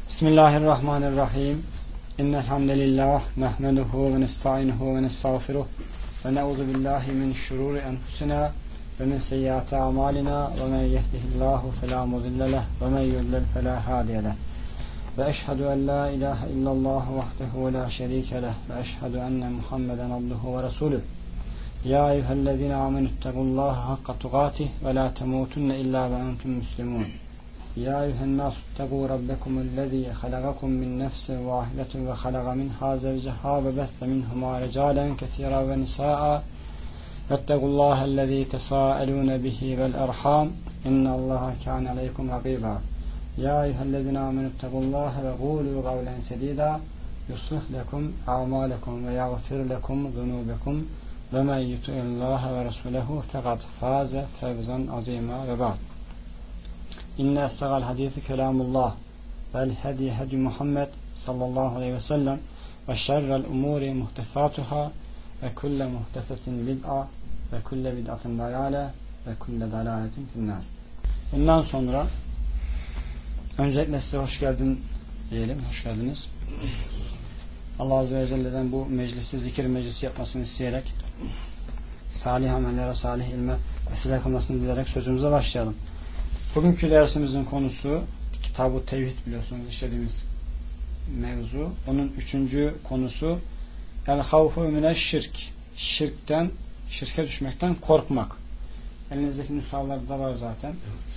Bismillahirrahmanirrahim. İnnel hamdelellah nahmeduhu ve nestainuhu ve nestağfiruh ve na'udzu billahi min şururi enfusina ve min seyyiati amalina ve men yehdihillahu fela mudille leh ve men yudlil fela hadiye leh. Ve eşhedü en la ilahe illallah vahdehu la şerike leh ve eşhedü enne Muhammeden abduhu ve resuluh. Ya eyyühellezine amenüttegullaha hakka tugatih ve la temutunne illa ve entum müslimun. Ya eyyühennâs ittegû rabbekumullezî halagakum min nefsin vâhidetin ve halaga minhâ zevceha ve bethe minhumâ recâlen kethîrâ ve nisâ'a vettegullâhellezî tesâelûne bihi vel erhâm innallâhe kâne aleykum rakîbâ. Ya eyyühellezîne amenüttegullâhe ve gûlû gavlen sedîdâ yuslih lekum a'mâlekum ve yagfir lekum zunûbekum ve men yuti'illâhe ve resûlehu fekad fâze fevzan azîmâ ve ba'd. İnne estegal hadisi kelamullah vel hedi hedi Muhammed sallallahu aleyhi ve sellem ve şerrel umuri muhtesatuhâ ve kulle muhtesetin bid'a ve kulle bid'atin dalâle ve kulle dalâletin finnâr. Bundan sonra öncelikle size hoş geldin diyelim. Hoş geldiniz. Allah Azze ve Celle'den bu meclisi, zikir meclisi yapmasını isteyerek salih amellere, salih ilme vesile kılmasını dilerek sözümüze başlayalım. Bugünkü dersimizin konusu Kitab-ı Tevhid, biliyorsunuz işlediğimiz mevzu. Onun 3. konusu El-Havfu mineşşirk. Şirkten, şirke düşmekten korkmak. Elinizdeki nüshalarda var zaten. Evet.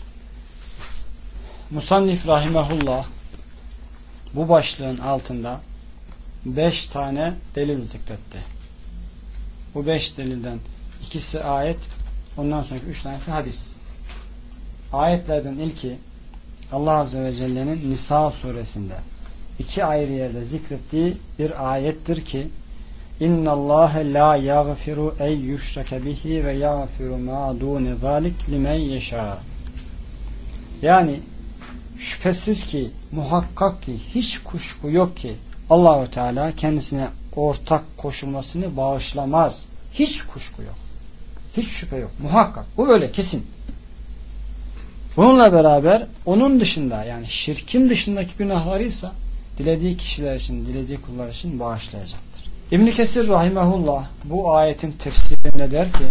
Musannif rahimehullah bu başlığın altında 5 tane delil zikretti. Bu 5 delilden ikisi ayet, ondan sonraki 3 tanesi hadis. Ayetlerden ilki Allah Azze ve Celle'nin Nisa suresinde 2 ayrı yerde zikrettiği bir ayettir ki İnna Allahe la yaghfiru ey yushrake bihi ve yaghfiru ma dune zalik limen yasha. Yani şüphesiz ki, muhakkak ki, hiç kuşku yok ki Allahu Teala kendisine ortak koşulmasını bağışlamaz. Hiç kuşku yok. Hiç şüphe yok. Muhakkak. Bu böyle kesin. Bununla beraber onun dışında, yani şirkin dışındaki günahlarıysa dilediği kişiler için, dilediği kullar için bağışlayacaktır. İbn Kesir rahimehullah bu ayetin tefsirinde der ki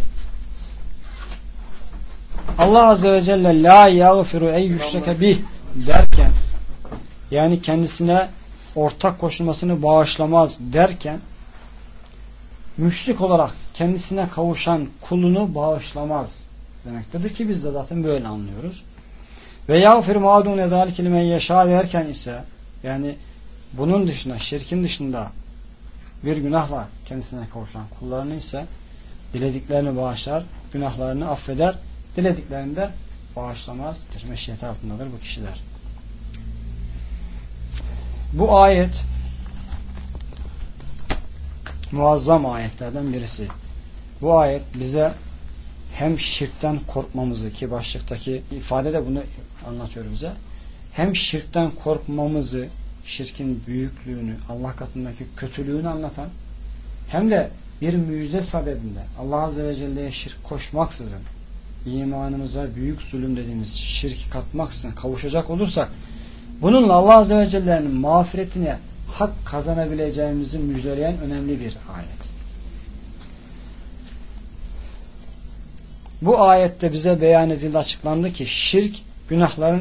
Allah Azze ve Celle la yağfiru ey yüşreke bih derken, yani kendisine ortak koşulmasını bağışlamaz derken, müşrik olarak kendisine kavuşan kulunu bağışlamaz demektedir ki biz de zaten böyle anlıyoruz. Ve yağfir ma'dun ezalik limen yeşâ derken ise, yani bunun dışında, şirkin dışında bir günahla kendisine kavuşan kullarını ise dilediklerini bağışlar, günahlarını affeder, dilediklerini de bağışlamaz. Meşiyeti altındadır bu kişiler. Bu ayet muazzam ayetlerden birisi. Bu ayet bize hem şirkten korkmamızı, ki başlıktaki ifade de bunu anlatıyor bize, hem şirkten korkmamızı, şirkin büyüklüğünü, Allah katındaki kötülüğünü anlatan, hem de bir müjde sadedinde Allah Azze ve Celle'ye şirk koşmaksızın, imanımıza büyük zulüm dediğimiz şirki katmaksızın kavuşacak olursak, bununla Allah Azze ve Celle'nin mağfiretine hak kazanabileceğimizi müjdeleyen önemli bir ayet. Bu ayette bize beyan edildi, açıklandı ki şirk günahların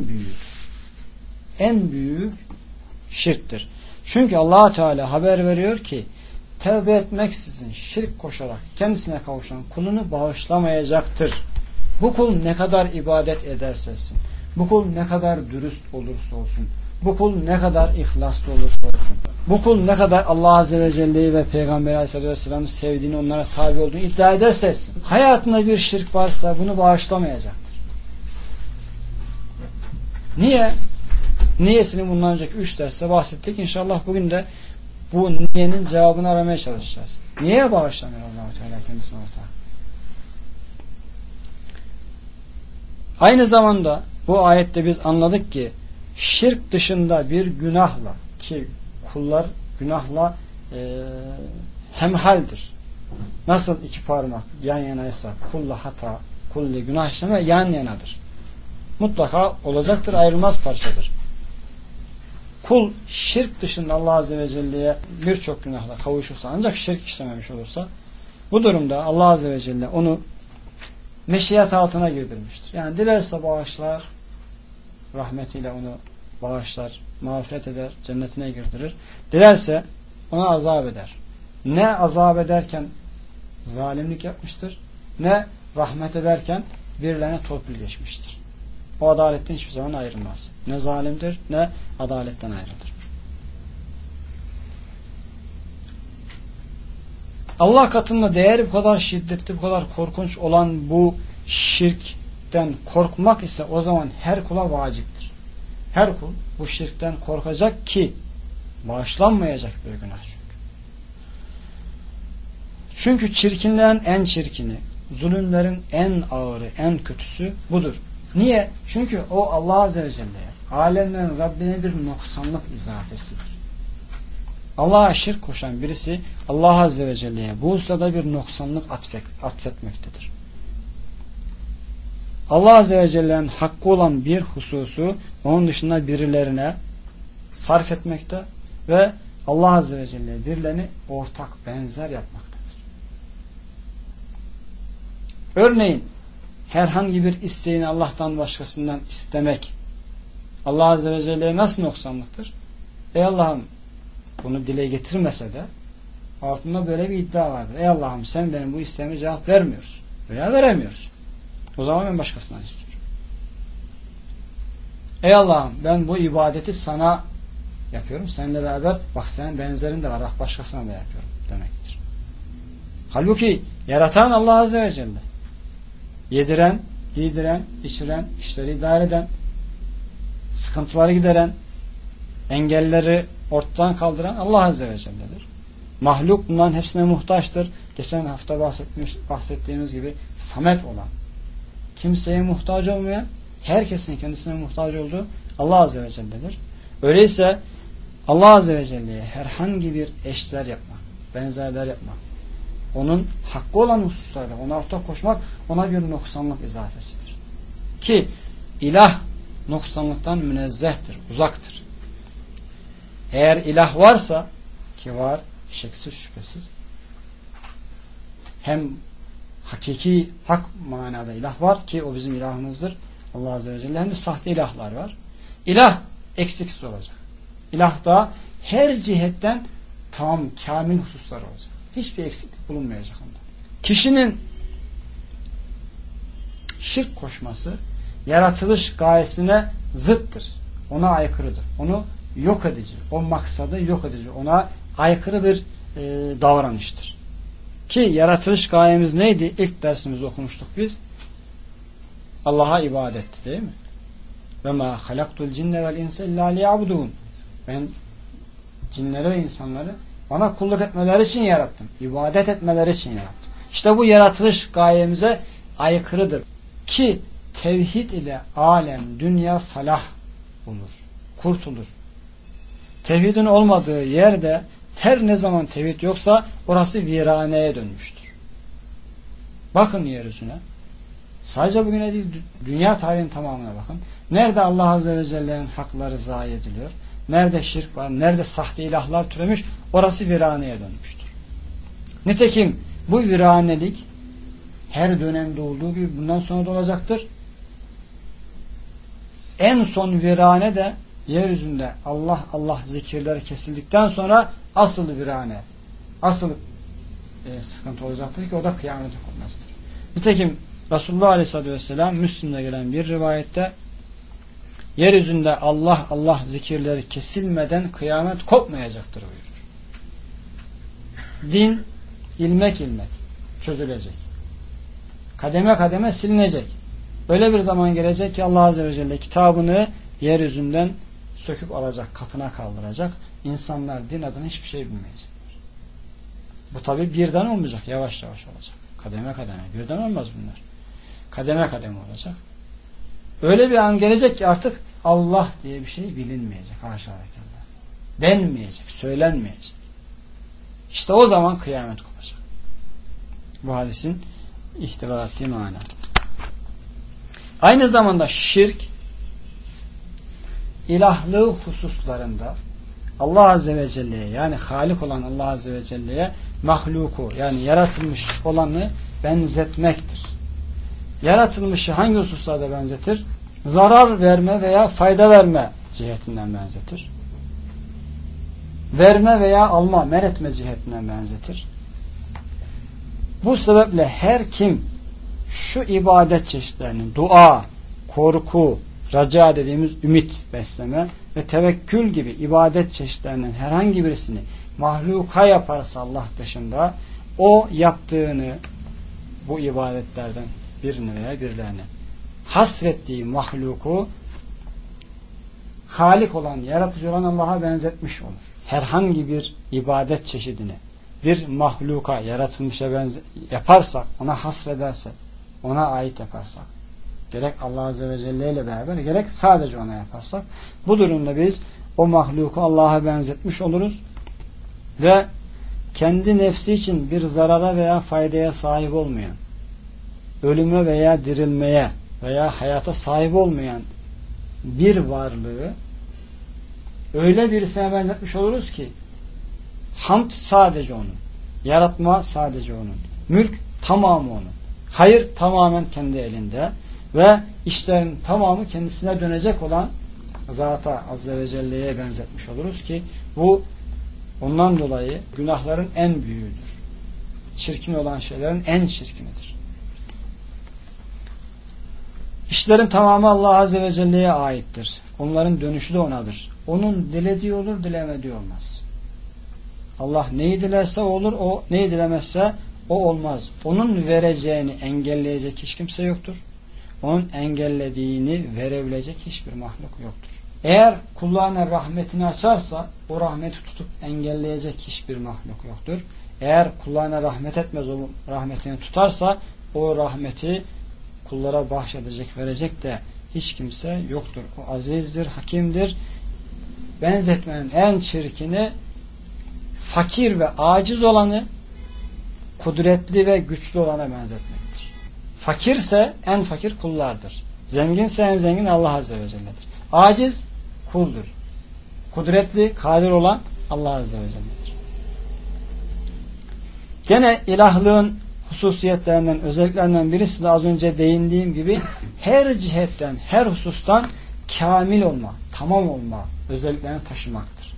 en büyük şirktir. Çünkü Allah Teala haber veriyor ki tevbe etmeksizin şirk koşarak kendisine kavuşan kulunu bağışlamayacaktır. Bu kul ne kadar ibadet ederse etsin, bu kul ne kadar dürüst olursa olsun, bu kul ne kadar ihlaslı olursa olsun, bu kul ne kadar Allah Azze ve Celle'yi ve Peygamber Aleyhisselatü Vesselam'ı sevdiğini, onlara tabi olduğunu iddia ederse etsin, hayatında bir şirk varsa bunu bağışlamayacaktır. Niye? Niyesini bundan önceki 3 derste bahsettik. İnşallah bugün de bu niyenin cevabını aramaya çalışacağız. Niye bağışlamıyor Allah-u Teala kendisine ortağı? Aynı zamanda bu ayette biz anladık ki şirk dışında bir günahla, ki kullar günahla hemhaldir. Nasıl 2 parmak yan yanaysa kulla hata, kulli günah işleme yan yanadır. Mutlaka olacaktır, ayrılmaz parçadır. kul şirk dışında Allah Azze ve Celle'ye birçok günahla kavuşursa, ancak şirk işlememiş olursa, bu durumda Allah Azze ve Celle onu meşiyet altına girdirmiştir. Yani dilerse bağışlar, rahmetiyle onu bağışlar, mağfiret eder, cennetine girdirir. Dilerse ona azap eder. Ne azap ederken zalimlik yapmıştır, ne rahmet ederken birilerine torpil geçmiştir. O adaletten hiçbir zaman ayrılmaz. Ne zalimdir, ne adaletten ayrılır. Allah katında değeri bu kadar şiddetli, bu kadar korkunç olan bu şirkten korkmak ise o zaman her kula vaciptir. Her kul bu şirkten korkacak ki bağışlanmayacak bir günah çünkü. Çünkü çirkinlerin en çirkini, zulümlerin en ağırı, en kötüsü budur. Niye? Çünkü o Allah Azze ve Celle'ye, alemlerin Rabbine bir noksanlık izafesidir. Allah'a şirk koşan birisi Allah Azze ve Celle'ye bu hususada bir noksanlık atfetmektedir. Allah Azze ve Celle'nin hakkı olan bir hususu onun dışında birilerine sarf etmekte ve Allah Azze ve Celle birilerini ortak, benzer yapmaktadır. Örneğin herhangi bir isteğini Allah'tan başkasından istemek Allah Azze ve Celle'ye nasıl noksanlıktır? Ey Allah'ım, bunu dile getirmese de altında böyle bir iddia vardır. Ey Allah'ım, sen benim bu isteğime cevap vermiyorsun veya veremiyorsun. O zaman ben başkasından istiyorum. Ey Allah'ım, ben bu ibadeti sana yapıyorum. Seninle beraber bak senin benzerin de var. Bak başkasına da yapıyorum demektir. Halbuki yaratan Allah Azze ve Celle. Yediren, giydiren, içiren, işleri idare eden, sıkıntıları gideren, engelleri ortadan kaldıran Allah Azze ve Celle'dir. Mahluk bunların hepsine muhtaçtır. Geçen hafta bahsettiğimiz gibi samet olan, kimseye muhtaç olmayan, herkesin kendisine muhtaç olduğu Allah Azze ve Celle'dir. Öyleyse Allah Azze ve Celle'ye herhangi bir eşler yapmak, benzerler yapmak, onun hakkı olan hususlarda ona ortak koşmak ona bir noksanlık izafesidir. Ki ilah noksanlıktan münezzehtir, uzaktır. Eğer ilah varsa, ki var şeksiz şüphesiz, hem hakiki, hak manada ilah var ki o bizim ilahımızdır Allah Azze ve Celle, hem de sahte ilahlar var. İlah eksiksiz olacak. İlah da her cihetten tam, kamil hususlar olacak. Hiçbir eksiklik bulunmayacak onda. Kişinin şirk koşması yaratılış gayesine zıttır. Ona aykırıdır. Onu yok edici, o maksadı yok edici, ona aykırı bir davranıştır. Ki yaratılış gayemiz neydi? İlk dersimizde okumuştuk biz. Allah'a ibadetti, değil mi? Ve ma halaktul cinne vel insa illa liya'budun. Ben cinleri ve insanları bana kulluk etmeleri için yarattım. İbadet etmeleri için yarattım. İşte bu yaratılış gayemize aykırıdır. Ki tevhid ile alem, dünya salah olur. Kurtulur. Tevhidin olmadığı yerde her ne zaman tevhid yoksa orası viraneye dönmüştür. Bakın yeryüzüne. Sadece bugüne değil, dünya tarihinin tamamına bakın. Nerede Allah Azze ve Celle'nin hakları zayi ediliyor? Nerede şirk var? Nerede sahte ilahlar türemiş? Orası viraneye dönmüştür. Nitekim bu viranelik her dönemde olduğu gibi bundan sonra da olacaktır. En son virane de yeryüzünde Allah Allah zikirleri kesildikten sonra asıl virane, asıl sıkıntı olacaktır ki o da kıyamet kopmasıdır. Nitekim Resulullah Aleyhisselatü Vesselam Müslim'de gelen bir rivayette yeryüzünde Allah Allah zikirleri kesilmeden kıyamet kopmayacaktır buyurur. Din ilmek ilmek çözülecek. Kademe kademe silinecek. Öyle bir zaman gelecek ki Allah Azze ve Celle kitabını yeryüzünden söküp alacak, katına kaldıracak. İnsanlar din adına hiçbir şey bilmeyecekler. Bu tabi birden olmayacak, yavaş yavaş olacak. Kademe kademe. Birden olmaz bunlar. Kademe kademe olacak. Öyle bir an gelecek ki artık Allah diye bir şey bilinmeyecek. Haşa ve kella. Denmeyecek, söylenmeyecek. İşte o zaman kıyamet kopacak. Bu hadisin ihtiva ettiği mana. Aynı zamanda şirk ilahlığı hususlarında Allah Azze ve Celle'ye, yani Halik olan Allah Azze ve Celle'ye mahluku, yani yaratılmış olanı benzetmektir. Yaratılmışı hangi hususlarda benzetir? Zarar verme veya fayda verme cihetinden benzetir. Verme veya alma, men etme cihetinden benzetir. Bu sebeple her kim şu ibadet çeşitlerinin dua, korku, raca dediğimiz ümit besleme ve tevekkül gibi ibadet çeşitlerinin herhangi birisini mahluka yaparsa Allah dışında, o yaptığını, bu ibadetlerden birini veya birilerini hasrettiği mahluku Halik olan, yaratıcı olan Allah'a benzetmiş olur. Herhangi bir ibadet çeşidini bir mahluka, yaratılmışa yaparsak, ona hasredersek, ona ait yaparsak, gerek Allah Azze ve Celle ile beraber, gerek sadece ona yaparsak, bu durumda biz o mahluku Allah'a benzetmiş oluruz ve kendi nefsi için bir zarara veya faydaya sahip olmayan, ölüme veya dirilmeye veya hayata sahip olmayan bir varlığı öyle birisine benzetmiş oluruz ki hamd sadece onun, yaratma sadece onun, mülk tamamı onun, hayır tamamen kendi elinde ve işlerin tamamı kendisine dönecek olan Zata Azze ve Celle'ye benzetmiş oluruz ki bu ondan dolayı günahların en büyüğüdür. Çirkin olan şeylerin en çirkinidir. İşlerin tamamı Allah Azze ve Celle'ye aittir. Onların dönüşü de O'nadır. Onun dilediği olur, dilemediği olmaz. Allah neyi dilerse o olur, o neyi dilemezse o olmaz. Onun vereceğini engelleyecek hiç kimse yoktur. Onun engellediğini verebilecek hiçbir mahluk yoktur. Eğer kullarına rahmetini açarsa o rahmeti tutup engelleyecek hiçbir mahluk yoktur. Eğer kullarına rahmet etmez, o rahmetini tutarsa o rahmeti kullara bahşedecek, verecek de hiç kimse yoktur. O azizdir, hakimdir. Benzetmenin en çirkini fakir ve aciz olanı kudretli ve güçlü olana benzetmektir. Fakirse en fakir kullardır. Zenginse en zengin Allah Azze ve Celle'dir. Aciz kuldur. Kudretli, kadir olan Allah Azze ve Celle'dir. Gene ilahlığın hususiyetlerinden, özelliklerinden birisi de az önce değindiğim gibi her cihetten, her husustan kamil olma, tamam olma özelliklerini taşımaktır.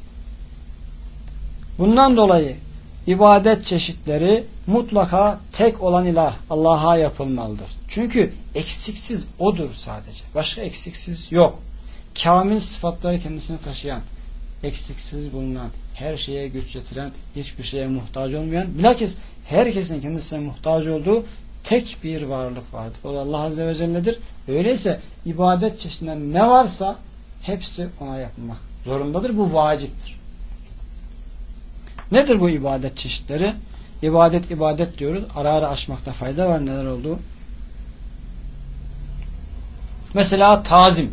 Bundan dolayı ibadet çeşitleri mutlaka tek olan ilah Allah'a yapılmalıdır. Çünkü eksiksiz O'dur sadece. Başka eksiksiz yok. Kamil sıfatları kendisine taşıyan, eksiksiz bulunan, her şeye güç yetiren, hiçbir şeye muhtaç olmayan, bilakis herkesin kendisine muhtaç olduğu tek bir varlık vardır. O da Allah Azze ve Celle'dir. Öyleyse ibadet çeşitinden ne varsa hepsi ona yapılmak zorundadır. Bu vaciptir. Nedir bu ibadet çeşitleri? İbadet diyoruz. Ara ara açmakta fayda var. Neler oldu? Mesela tazim.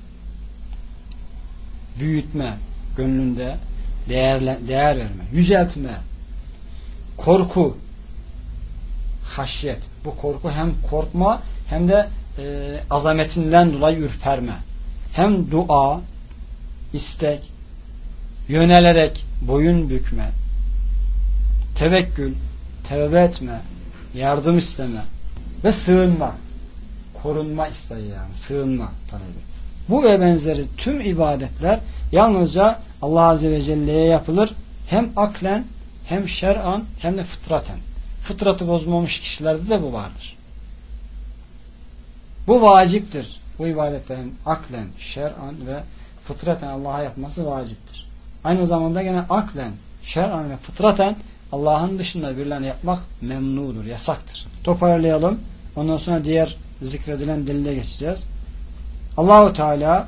Büyütme. Gönlünde değer verme. Yüceltme. Korku. Haşyet. Bu korku hem korkma hem de azametinden dolayı ürperme. Hem dua, istek, yönelerek boyun bükme, tevekkül, tevbe etme, yardım isteme ve sığınma. Korunma isteği yani. Sığınma talebi. Bu ve benzeri tüm ibadetler yalnızca Allah Azze ve Celle'ye yapılır. Hem aklen, hem şer'an, hem de fıtraten. Fıtratı bozmamış kişilerde de bu vardır. Bu vaciptir. Bu ibadetlerin aklen, şer'an ve fıtraten Allah'a yapması vaciptir. Aynı zamanda gene aklen, şer'an ve fıtraten Allah'ın dışında birilerine yapmak memnudur, yasaktır. Toparlayalım. Ondan sonra diğer zikredilen delile geçeceğiz. Allahu Teala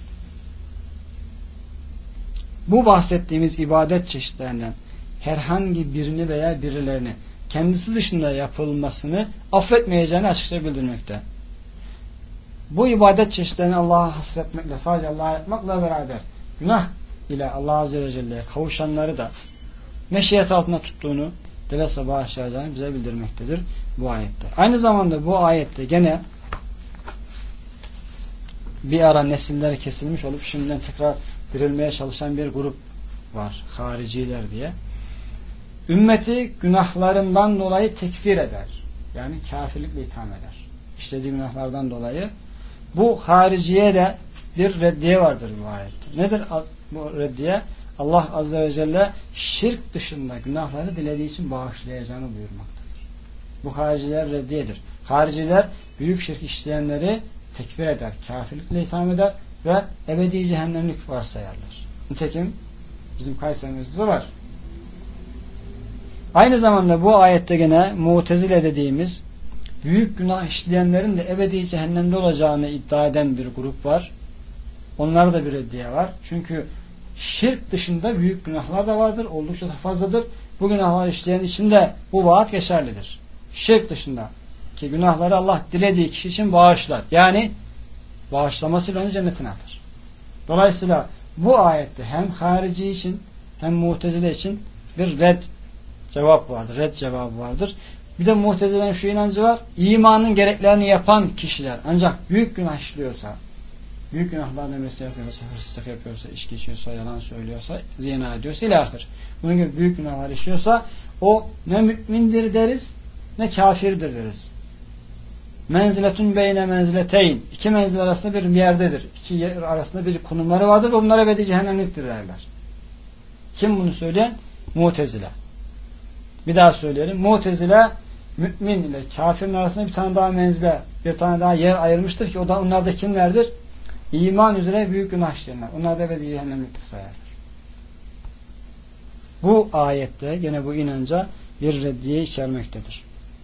bu bahsettiğimiz ibadet çeşitlerinden herhangi birini veya birilerini kendisi dışında yapılmasını affetmeyeceğini açıkça bildirmekte. Bu ibadet çeşitlerini Allah'a hasretmekle, sadece Allah'a yapmakla beraber günah ile Allah Azze ve Celle'ye kavuşanları da meşiyet altında tuttuğunu, dilese bağışlayacağını bize bildirmektedir bu ayette. Aynı zamanda bu ayette gene bir ara nesilleri kesilmiş olup şimdiden tekrar dirilmeye çalışan bir grup var. Hariciler diye. Ümmeti günahlarından dolayı tekfir eder. Yani kafirlikle itham eder. İşlediği günahlardan dolayı. Bu hariciye de bir reddiye vardır bu ayette. Nedir bu reddiye? Allah Azze ve Celle şirk dışında günahları dilediği için bağışlayacağını buyurmaktadır. Bu hariciler reddiyedir. Hariciler büyük şirk işleyenleri tekfir eder, kafirlikle itham eder ve ebedi cehennemlik varsayarlar. Nitekim bizim Kayserimizde var. Aynı zamanda bu ayette gene Mu'tezile dediğimiz büyük günah işleyenlerin de ebedi cehennemde olacağını iddia eden bir grup var. Onlarda da bir reddiye var. Çünkü şirk dışında büyük günahlar da vardır. Oldukça da fazladır. Bu günahlar işleyen için de bu vaat geçerlidir. Şirk dışında ki günahları Allah dilediği kişi için bağışlar. Yani bağışlamasıyla onu cennetine atar. Dolayısıyla bu ayette hem harici için hem Mu'tezile için bir red cevap vardır. Red cevabı vardır. Bir de Mu'tezile'nin şu inancı var. İmanın gereklerini yapan kişiler ancak büyük günah işliyorsa, büyük günahlarla mesle yapıyorsa, hırsızlık yapıyorsa, içki içiyorsa, yalan söylüyorsa, zina ediyorsa ilahir. Bunun gibi büyük günahlar işliyorsa o ne mümindir deriz ne kafirdir deriz. Menziletun beyne menzileteyn. İki menzil arasında bir yerdedir. İki yer arasında bir konumları vardır ve bunlar ebedi cehennemliktir derler. Kim bunu söyleyen? Mu'tezile. Bir daha söyleyelim. Mu'tezile mümin ile kafirin arasında bir tane daha menzile, bir tane daha yer ayırmıştır ki o da onlar da kimlerdir? İman üzere büyük günah işleyenler. Onlar da ebedi cehennemliktir sayarlar. Bu ayette gene bu inanca bir reddiye içermektedir.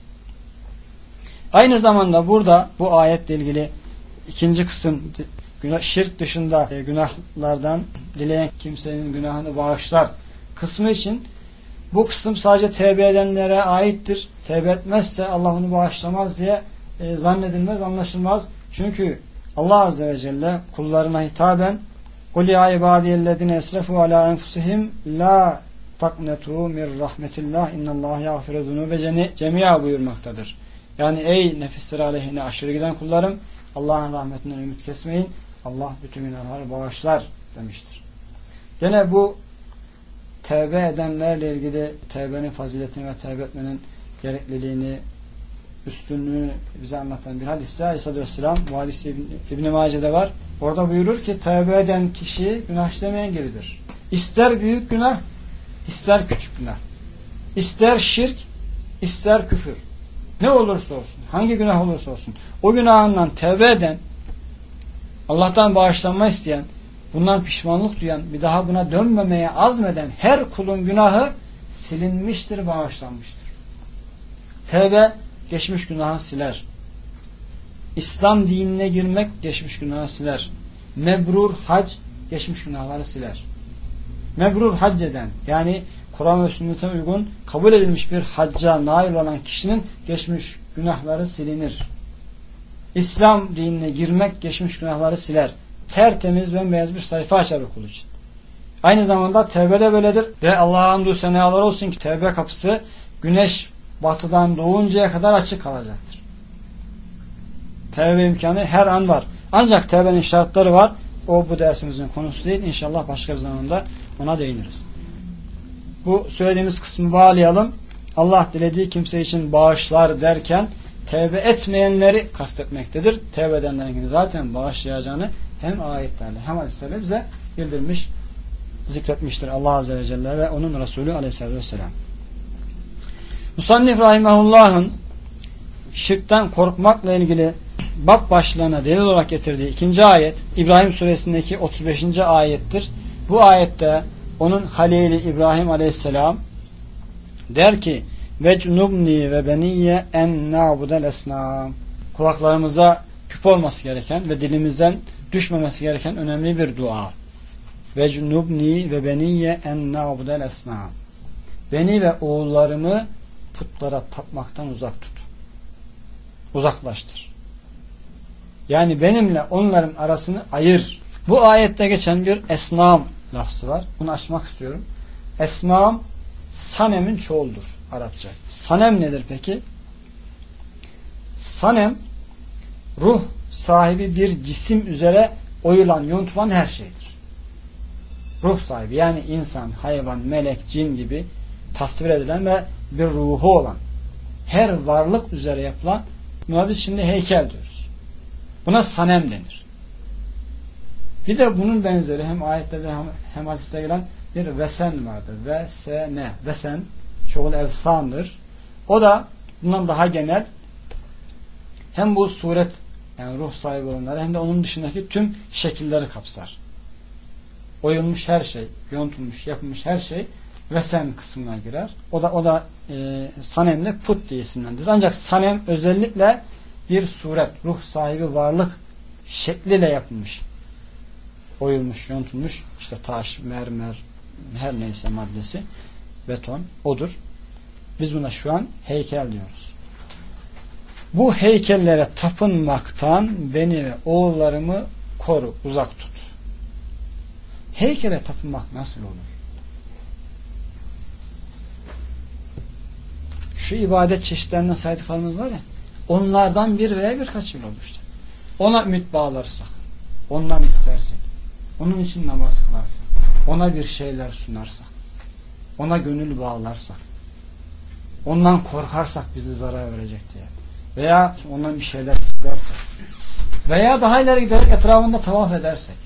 Aynı zamanda burada bu ayetle ilgili ikinci kısım şirk dışında günahlardan dileyen kimsenin günahını bağışlar kısmı için bu kısım sadece tevbe edenlere aittir. Tevbe etmezse Allah onu bağışlamaz diye zannedilmez, anlaşılmaz. Çünkü Allah Azze ve Celle kullarına hitaben قُلْ يَا عِبَادِيَ الَّذِينَ اَسْرَفُوا عَلَى أَنْفُسِهِمْ لَا تَقْنَتُوا مِنْ رَحْمَةِ اللّٰهِ اِنَّ اللّٰهَ يَغْفِرُ ذُنُوبَ cemi'a buyurmaktadır. Yani ey nefisleri aleyhine aşırı giden kullarım, Allah'ın rahmetinden ümit kesmeyin. Allah bütün günahları bağışlar demiştir. Gene bu tevbe edenlerle ilgili tevbenin faziletini ve tevbe etmenin gerekliliğini, üstünlüğünü bize anlatan bir hadis-i Aleyhisselatü Vesselam, bu hadis İbn-i Mace'de var. Orada buyurur ki tevbe eden kişi günah işlemeyen gibidir. İster büyük günah, ister küçük günah. İster şirk, ister küfür. Ne olursa olsun, hangi günah olursa olsun, o günahından tevbe eden, Allah'tan bağışlanma isteyen, bundan pişmanlık duyan, bir daha buna dönmemeye azmeden her kulun günahı silinmiştir, bağışlanmıştır. Tevbe geçmiş günahı siler. İslam dinine girmek geçmiş günahı siler. Mebrur hac geçmiş günahları siler. Mebrur hac eden, yani Kur'an ve sünnete uygun kabul edilmiş bir hacca nail olan kişinin geçmiş günahları silinir. İslam dinine girmek geçmiş günahları siler. Tertemiz, bembeyaz bir sayfa açar o kul için. Aynı zamanda tevbe de böyledir. Ve Allah'a hamdü senalar olsun ki tevbe kapısı güneş batıdan doğuncaya kadar açık kalacaktır. Tevbe imkanı her an var. Ancak tevbenin şartları var. O bu dersimizin konusu değil. İnşallah başka bir zamanda ona değiniriz. Bu söylediğimiz kısmı bağlayalım. Allah dilediği kimse için bağışlar derken tevbe etmeyenleri kastetmektedir. Tevbe edenlerin zaten bağışlayacağını hem ayetlerle hem hadislerle bize bildirmiş, zikretmiştir Allah Azze ve Celle ve onun Resulü Aleyhisselatü Vesselam. Musannif Rahimahullah'ın şirkten korkmakla ilgili bab başlığına delil olarak getirdiği ikinci ayet İbrahim suresindeki 35. ayettir. Bu ayette onun halili İbrahim Aleyhisselam der ki vecnubni ve beniyye en na'budel esnam. Kulaklarımıza küp olması gereken ve dilimizden düşmemesi gereken önemli bir dua. Vecnubni ve beniyye en na'budel esnam. Beni ve oğullarımı putlara tapmaktan uzak tut. Uzaklaştır. Yani benimle onların arasını ayır. Bu ayette geçen bir esnam lafzı var. Bunu açmak istiyorum. Esnam sanemin çoğuldur Arapça. Sanem nedir peki? Sanem ruh sahibi bir cisim üzere oyulan, yontulan her şeydir. Ruh sahibi yani insan, hayvan, melek, cin gibi tasvir edilen ve bir ruhu olan her varlık üzere yapılan, buna biz şimdi heykel diyoruz. Buna sanem denir. Bir de bunun benzeri hem ayetlerde hem hadiste gelen bir vesen vardır. Vesene. Vesen çoğul evsandır. O da bundan daha genel, hem bu suret yani ruh sahibi olanları hem de onun dışındaki tüm şekilleri kapsar. Oyulmuş her şey, yontulmuş, yapılmış her şey vesen kısmına girer. O da sanemle put diye isimlendirilir. Ancak sanem özellikle bir suret, ruh sahibi varlık şekliyle yapılmış. Oyulmuş, yontulmuş, işte taş, mermer, her neyse maddesi, beton, odur. Biz buna şu an heykel diyoruz. Bu heykellere tapınmaktan beni ve oğullarımı koru, uzak tut. Heykele tapınmak nasıl olur? Şu ibadet çeşitlerinden saydıklarımız var ya, onlardan bir veya birkaç yıl olmuştu. Ona ümit bağlarsak, ondan istersek, onun için namaz kılarsak, ona bir şeyler sunarsak, ona gönül bağlarsak, ondan korkarsak bizi zarar verecek diye, veya ondan bir şeyler istersak, veya daha ileri giderek etrafında tavaf edersek,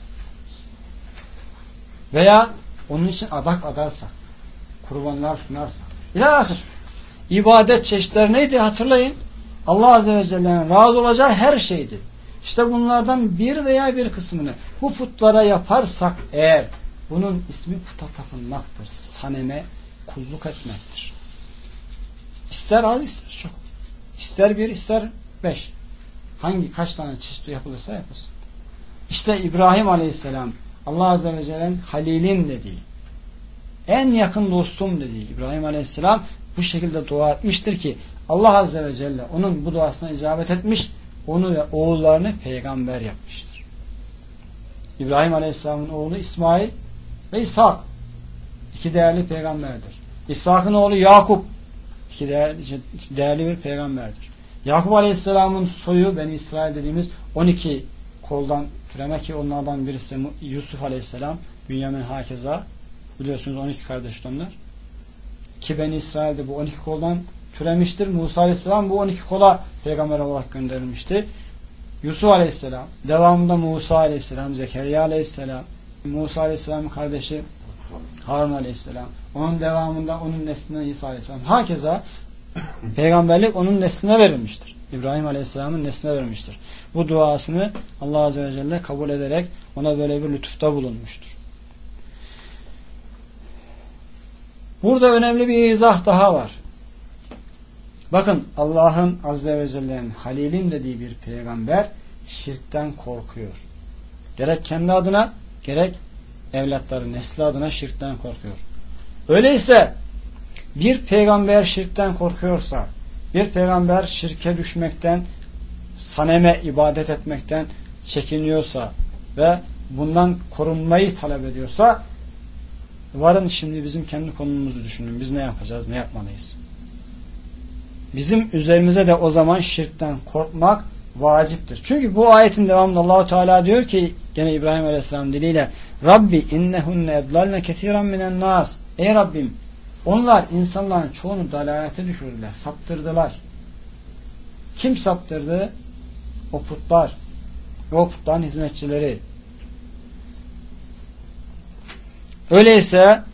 veya onun için adak adarsak, kurbanlar sunarsak, ilahir ibadet çeşitleri neydi hatırlayın? Allah Azze ve Celle'nin razı olacağı her şeydi. İşte bunlardan bir veya bir kısmını bu putlara yaparsak eğer, bunun ismi puta tapınmaktır. Saneme kulluk etmektir. İster az ister çok. İster bir ister 5. Kaç tane çeşit yapılırsa yapılsın. İşte İbrahim Aleyhisselam Allah Azze ve Celle'nin Halil'in dediği, en yakın dostum dediği İbrahim Aleyhisselam bu şekilde dua etmiştir ki Allah Azze ve Celle onun bu duasına icabet etmiş, onu ve oğullarını peygamber yapmıştır. İbrahim Aleyhisselam'ın oğlu İsmail ve İshak 2 değerli peygamberdir. İshak'ın oğlu Yakup 2 değerli bir peygamberdir. Yakup Aleyhisselam'ın soyu Beni İsrail dediğimiz 12 koldan türeme ki onlardan birisi Yusuf Aleyhisselam, Bünyamin hakeza, biliyorsunuz 12 kardeş onlar. Ki Beni İsrail'de bu 12 koldan türemiştir. Musa Aleyhisselam bu 12 kola peygamber olarak gönderilmişti. Yusuf Aleyhisselam, devamında Musa Aleyhisselam, Zekeriya Aleyhisselam, Musa Aleyhisselam'ın kardeşi Harun Aleyhisselam, onun devamında onun neslinden İsa Aleyhisselam. Hakeza peygamberlik onun nesline verilmiştir. İbrahim Aleyhisselam'ın nesline verilmiştir. Bu duasını Allah Azze ve Celle kabul ederek ona böyle bir lütufta bulunmuştur. Burada önemli bir izah daha var. Bakın Allah'ın Azze ve Celle'nin Halil'in dediği bir peygamber şirkten korkuyor. Gerek kendi adına gerek evlatları, nesli adına şirkten korkuyor. Öyleyse bir peygamber şirkten korkuyorsa, bir peygamber şirke düşmekten, saneme ibadet etmekten çekiniyorsa ve bundan korunmayı talep ediyorsa, varın şimdi bizim kendi konumuzu düşünün. Biz ne yapacağız, ne yapmalıyız? Bizim üzerimize de o zaman şirkten korkmak vaciptir. Çünkü bu ayetin devamında Allah-u Teala diyor ki gene İbrahim Aleyhisselam diliyle Rabbi innehunne edlalne ketiran minen nas. Ey Rabbim, onlar insanların çoğunu dalalete düşürdüler, saptırdılar. Kim saptırdı? O putlar. O putların hizmetçileri. Öyleyse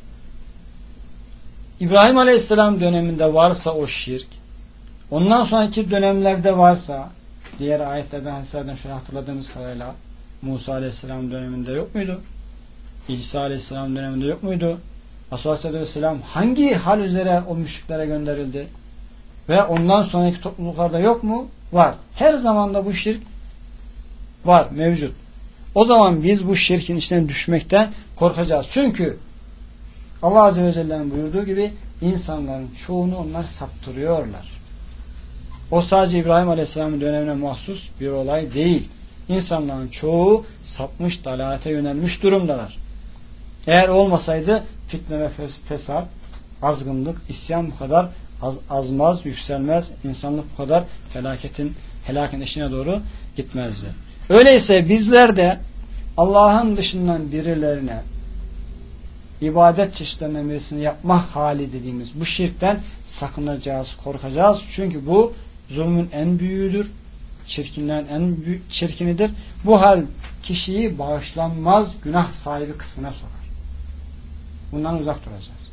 İbrahim Aleyhisselam döneminde varsa o şirk, ondan sonraki dönemlerde varsa, diğer ayetlerden, hadislerden şöyle hatırladığımız kadarıyla Musa Aleyhisselam döneminde yok muydu? İsa Aleyhisselam döneminde yok muydu? Resulullah Aleyhisselam hangi hal üzere o müşriklere gönderildi? Ve ondan sonraki topluluklarda yok mu? Var. Her zamanda bu şirk var, mevcut. O zaman biz bu şirkin içine düşmekten korkacağız. Çünkü Allah Azze ve Celle'nin buyurduğu gibi insanların çoğunu onlar saptırıyorlar. O sadece İbrahim Aleyhisselam'ın dönemine mahsus bir olay değil. İnsanların çoğu sapmış, dalalete yönelmiş durumdalar. Eğer olmasaydı fitne ve fesat, azgınlık, isyan bu kadar azmaz, yükselmez, insanlık bu kadar felaketin helakın eşiğine doğru gitmezdi. Öyleyse bizler de Allah'ın dışından birilerine ibadet çeşitlerinden birisini yapma hali dediğimiz bu şirkten sakınacağız, korkacağız. Çünkü bu zulmün en büyüğüdür. Çirkinlerin en çirkinidir. Bu hal kişiyi bağışlanmaz günah sahibi kısmına sokar. Bundan uzak duracağız.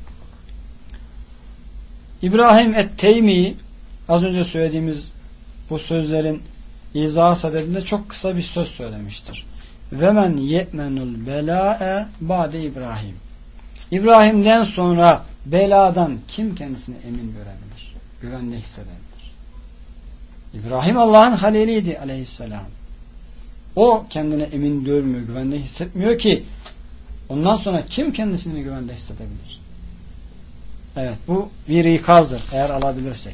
İbrahim et-Teymi az önce söylediğimiz bu sözlerin izahı sadedinde çok kısa bir söz söylemiştir. Ve men ye'menul bela'e ba'de İbrahim. İbrahim'den sonra beladan kim kendisini emin görebilir? Güvende hissedebilir. İbrahim Allah'ın haliliydi aleyhisselam. O kendine emin görmüyor, güvende hissetmiyor ki ondan sonra kim kendisini güvende hissedebilir? Evet, bu bir ikazdır eğer alabilirsek.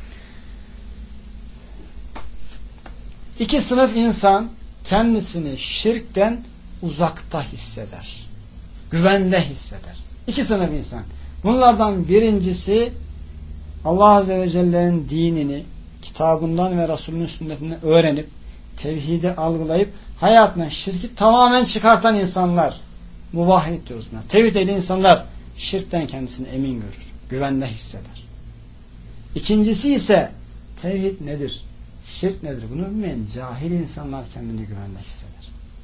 İki sınıf insan kendisini şirkten uzakta hisseder. Güvende hisseder. İki sınıf insan. Bunlardan birincisi Allah Azze ve Celle'nin dinini, kitabından ve Resulünün sünnetinden öğrenip, tevhidi algılayıp, hayatına şirki tamamen çıkartan insanlar. Muvahhid diyoruz buna. Tevhid ehli insanlar şirkten kendisini emin görür. Güvende hisseder. İkincisi ise tevhid nedir? Şirk nedir? Bunu bilmeyen cahil insanlar kendini güvende hisseder.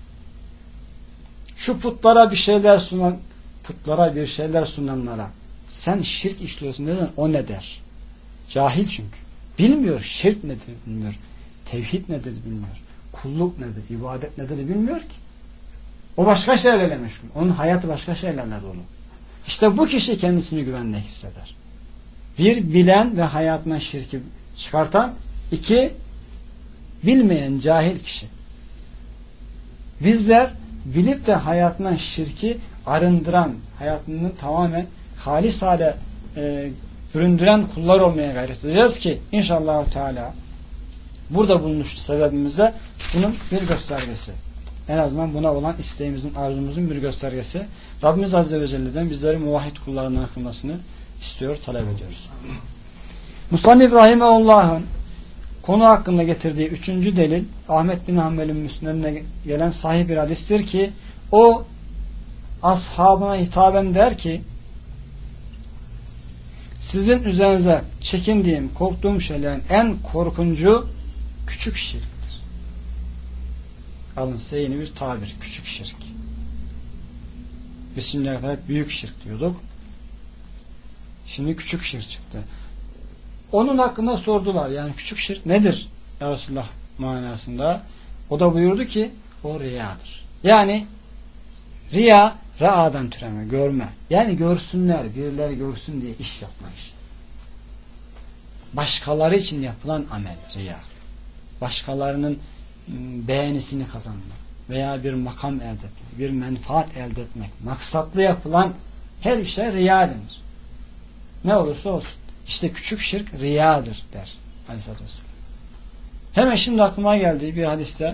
Şu putlara bir şeyler sunan, putlara bir şeyler sunanlara sen şirk işliyorsun neden? O ne der? Cahil çünkü. Bilmiyor. Şirk nedir bilmiyor. Tevhid nedir bilmiyor. Kulluk nedir? İbadet nedir bilmiyor ki. O başka şeylerle meşgul. Onun hayatı başka şeylerle dolu. İşte bu kişi kendisini güvende hisseder. Bir, bilen ve hayatına şirki çıkartan. İki, bilmeyen cahil kişi. Bizler bilip de hayatından şirki arındıran, hayatını tamamen halis hale büründüren kullar olmaya gayret edeceğiz ki inşallah Teala burada bulunmuş sebebimizde bunun bir göstergesi. En azından buna olan isteğimizin, arzumuzun bir göstergesi. Rabbimiz Azze ve Celle'den bizleri muvahhid kullarından kılmasını istiyor, talep ediyoruz. Musannif Rahimehullah'ın konu hakkında getirdiği üçüncü delil Ahmet bin Hanbel'in müsnedine gelen sahih bir hadistir ki o ashabına hitaben der ki sizin üzerinize çekindiğim, korktuğum şeylerin en korkuncu küçük şirktir. Alın size yeni bir tabir. Küçük şirk. Biz şimdiye kadar hep büyük şirk diyorduk. Şimdi küçük şirk çıktı. Onun hakkında sordular. Yani küçük şirk nedir? Ya Resulullah manasında. O da buyurdu ki o riyadır. Yani riya ra'adan türeme, görme. Yani görsünler, birileri görsün diye iş yapma işi. Başkaları için yapılan amel riya. Başkalarının beğenisini kazanmak veya bir makam elde etmek, bir menfaat elde etmek, maksatlı yapılan her işe riya denir. Ne olursa olsun. İşte küçük şirk riyadır der Aleyhisselatü Vesselam. Hemen şimdi aklıma geldiği bir hadiste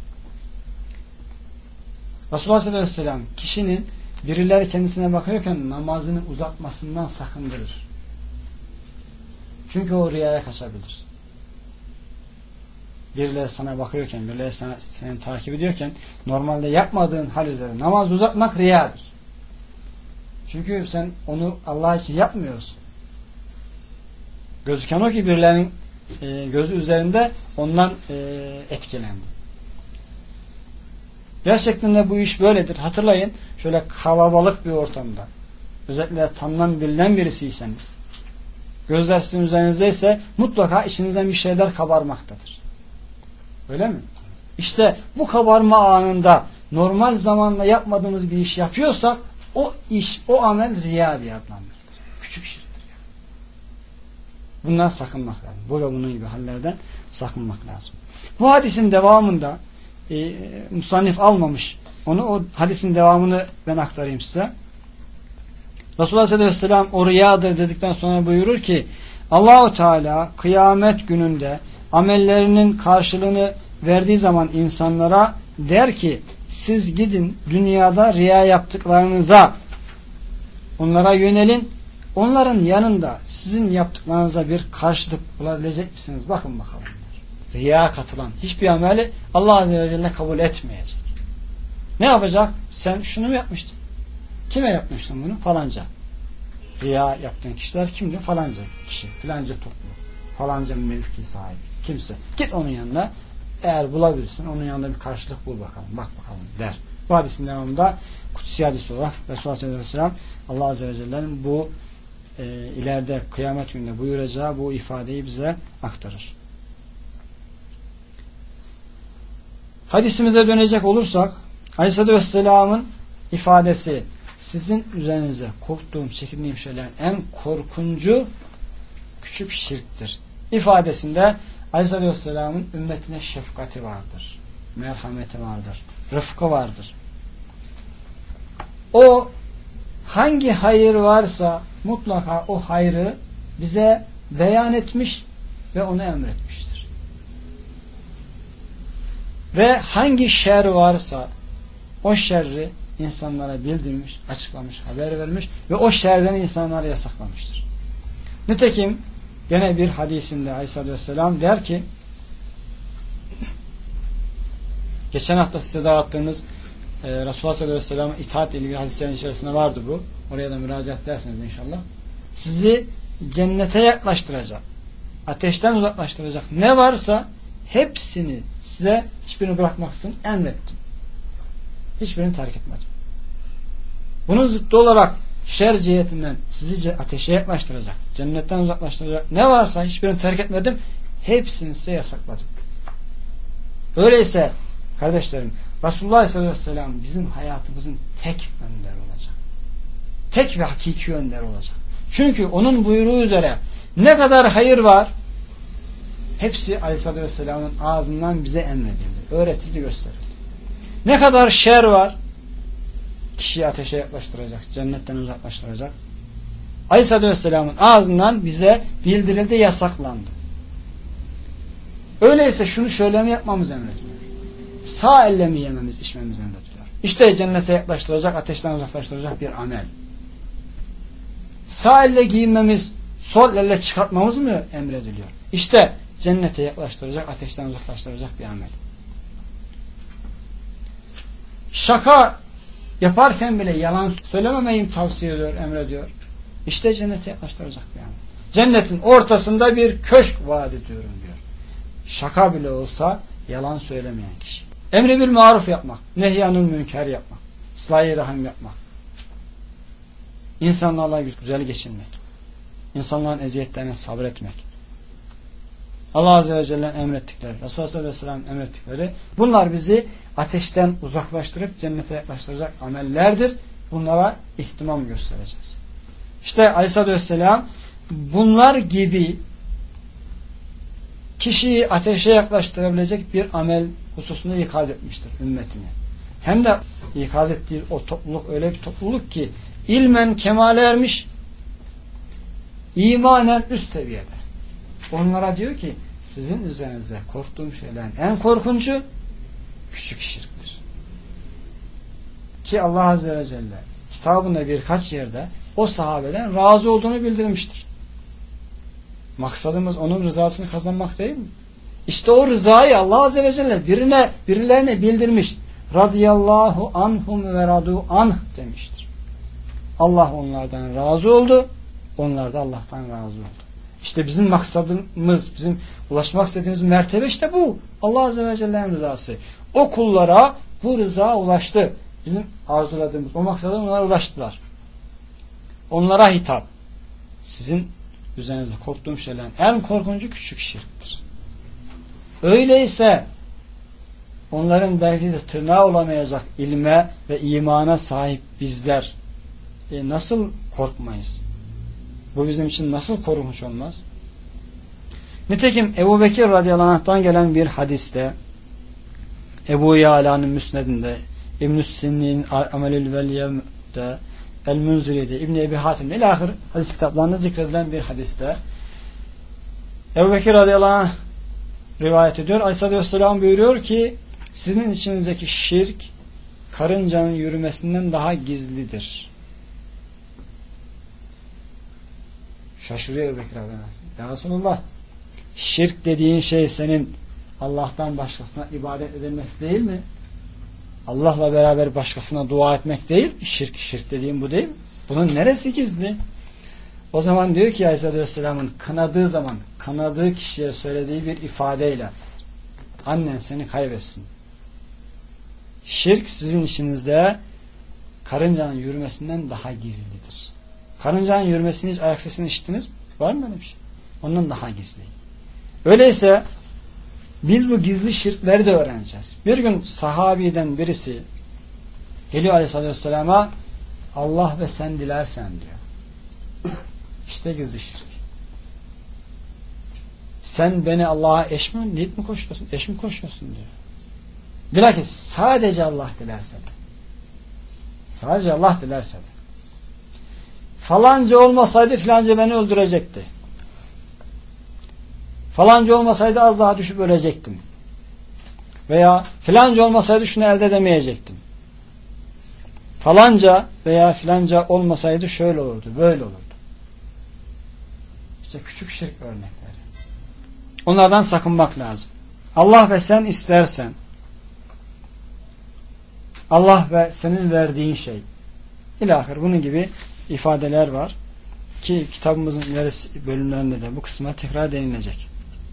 Resulullah sallallahu aleyhi ve sellem kişinin birileri kendisine bakıyorken namazını uzatmasından sakındırır. Çünkü o riyaya kaçabilir. Birileri sana bakıyorken, birileri seni takip ediyorken normalde yapmadığın hal üzere namaz uzatmak riyadır. Çünkü sen onu Allah için yapmıyorsun. Gözüken o ki birilerinin gözü üzerinde ondan etkilendi. Gerçekten de bu iş böyledir. Hatırlayın, şöyle kalabalık bir ortamda, özellikle tanınan bilinen birisiyseniz, gözler sizin üzerinizdeyse mutlaka içinizden bir şeyler kabarmaktadır. Öyle mi? İşte bu kabarma anında normal zamanla yapmadığımız bir iş yapıyorsak o iş, o amel riya diye adlandırılır. Küçük şirktir. Bundan sakınmak lazım. Bu ve bunun gibi hallerden sakınmak lazım. Bu hadisin devamında musannif almamış onu, o hadisin devamını ben aktarayım size. Resulullah sallallahu aleyhi ve sellem o riyadır dedikten sonra buyurur ki Allah-u Teala kıyamet gününde amellerinin karşılığını verdiği zaman insanlara der ki siz gidin dünyada riya yaptıklarınıza onlara yönelin, onların yanında sizin yaptıklarınıza bir karşılık bulabilecek misiniz? Bakın bakalım. riya katılan hiçbir ameli Allah Azze ve Celle kabul etmeyecek. Ne yapacak? Sen şunu mu yapmıştın? Kime yapmıştın bunu? Falanca. Riya yaptığın kişiler kimdi? Falanca kişi, falanca topluluk, falanca mevki sahibi, kimse. Git onun yanına, eğer bulabilirsin onun yanında bir karşılık bul bakalım, bak bakalım der. Bu hadisin devamında kutsi hadis olarak Resulullah Aleyhisselam Allah Azze ve Celle'nin bu ileride kıyamet gününde buyuracağı bu ifadeyi bize aktarır. Hadisimize dönecek olursak Aleyhisselatü Vesselam'ın ifadesi sizin üzerinize korktuğum, çekindiğim şeylerin en korkuncu küçük şirktir ifadesinde Aleyhisselatü Vesselam'ın ümmetine şefkati vardır, merhameti vardır, rıfkı vardır. O hangi hayır varsa mutlaka o hayrı bize beyan etmiş ve onu emretmiştir. Ve hangi şer varsa o şerri insanlara bildirmiş, açıklamış, haber vermiş ve o şerden insanlara yasaklamıştır. Nitekim gene bir hadisinde Aleyhisselatü Vesselam der ki, geçen hafta size dağıttığımız Resulullah sallallahu aleyhi ve sellem'e itaat ilgili hadislerin içerisinde vardı bu. Oraya da müracaat edersiniz inşallah. Sizi cennete yaklaştıracak, ateşten uzaklaştıracak ne varsa hepsini size, hiçbirini bırakmaksızın emrettim. Hiçbirini terk etmedim. Bunun zıttı olarak şer cihetinden sizi ateşe yaklaştıracak, cennetten uzaklaştıracak ne varsa hiçbirini terk etmedim. Hepsini size yasakladım. Öyleyse kardeşlerim, Resulullah Aleyhisselam bizim hayatımızın tek önderi olacak. Tek ve hakiki önderi olacak. Çünkü onun buyruğu üzere ne kadar hayır var hepsi Aleyhisselam'ın ağzından bize emredildi, öğretildi, gösterildi. Ne kadar şer var kişiyi ateşe yaklaştıracak, cennetten uzaklaştıracak Aleyhisselam'ın ağzından bize bildirildi, yasaklandı. Öyleyse şunu şöyle mi yapmamız emrediliyor? Sağ elle mi yememiz, içmemiz emrediliyor? İşte cennete yaklaştıracak, ateşten uzaklaştıracak bir amel. Sağ elle giyinmemiz, sol elle çıkartmamız mı emrediliyor? İşte cennete yaklaştıracak, ateşten uzaklaştıracak bir amel. Şaka yaparken bile yalan söylememeyi tavsiye ediyor, emrediyor. İşte cennete yaklaştıracak bir amel. Cennetin ortasında bir köşk vaat ediyorum diyor. Şaka bile olsa yalan söylemeyen kişi. Emri bil maruf yapmak, nehyanül münker yapmak, ıslah-ı rahim yapmak, insanlarla güzel geçinmek, insanların eziyetlerine sabretmek, Allah Azze ve Celle'nin emrettikleri, Resulullah sallallahu aleyhi ve sellem emrettikleri, bunlar bizi ateşten uzaklaştırıp cennete yaklaştıracak amellerdir. Bunlara ihtimam göstereceğiz. İşte Aleyhisselatü Vesselam bunlar gibi kişiyi ateşe yaklaştırabilecek bir amel hususunda ikaz etmiştir ümmetini. Hem de ikaz ettiği o topluluk öyle bir topluluk ki ilmen kemale ermiş, imanen üst seviyede. Onlara diyor ki sizin üzerinize korktuğum şeylerin en korkuncu küçük şirktir. Ki Allah Azze ve Celle kitabında birkaç yerde o sahabeden razı olduğunu bildirmiştir. Maksadımız onun rızasını kazanmak değil mi? İşte o rızayı Allah Azze ve Celle birilerine bildirmiş. Radiyallahu anhum ve radu anh demiştir. Allah onlardan razı oldu. Onlar da Allah'tan razı oldu. İşte bizim maksadımız, bizim ulaşmak istediğimiz mertebe işte bu. Allah Azze ve Celle'nin rızası. O kullara bu rıza ulaştı. Bizim arzuladığımız o maksada onlara ulaştılar. Onlara hitap. Sizin üzerinizde korktuğum şeylerin en korkuncu küçük şirktir. Öyleyse onların belki de tırnağı olamayacak ilme ve imana sahip bizler nasıl korkmayız? Bu bizim için nasıl korkunç olmaz? Nitekim Ebu Bekir radıyallahu anh'tan gelen bir hadiste, Ebu Ya'la'nın Müsned'inde, İbn-i Sinni'nin Amelül Veliyem'de, El-Münziri'de, İbn-i Ebi Hatim'de ilahir hadis kitaplarında zikredilen bir hadiste Ebu Bekir radıyallahu anh rivayet ediyor. Aleyhisselatü Vesselam buyuruyor ki sizin içinizdeki şirk karıncanın yürümesinden daha gizlidir. Şaşırıyor Ebu Bekir radıyallahu anh. Ya Resulullah, şirk dediğin şey senin Allah'tan başkasına ibadet edilmesi değil mi? Allah'la beraber başkasına dua etmek değil. Şirk dediğim bu değil mi? Bunun neresi gizli? O zaman diyor ki Aleyhisselatü Vesselam'ın kınadığı zaman, kınadığı kişiye söylediği bir ifadeyle annen seni kaybetsin. Şirk sizin içinizde karıncanın yürümesinden daha gizlidir. Karıncanın yürümesini hiç ayak sesini işittiniz mi? Var mı böyle bir şey? Ondan daha gizli. Öyleyse biz bu gizli şirkleri de öğreneceğiz. Bir gün sahabiden birisi geliyor Aleyhisselatü Vesselam'a, Allah ve sen dilersen diyor. İşte gizli şirk. Sen beni Allah'a eş mi koşuyorsun? Eş mi koşuyorsun diyor. Bilakis sadece Allah dilerse de. Sadece Allah dilerse de. Falanca olmasaydı filanca beni öldürecekti. Falanca olmasaydı az daha düşüp ölecektim. Veya filanca olmasaydı şunu elde edemeyecektim. Falanca veya filanca olmasaydı şöyle olurdu, böyle olurdu. İşte küçük şirk örnekleri. Onlardan sakınmak lazım. Allah ve sen istersen, Allah ve senin verdiğin şey, ilahir bunun gibi ifadeler var ki kitabımızın ilerisi bölümlerinde de bu kısma tekrar değinilecek.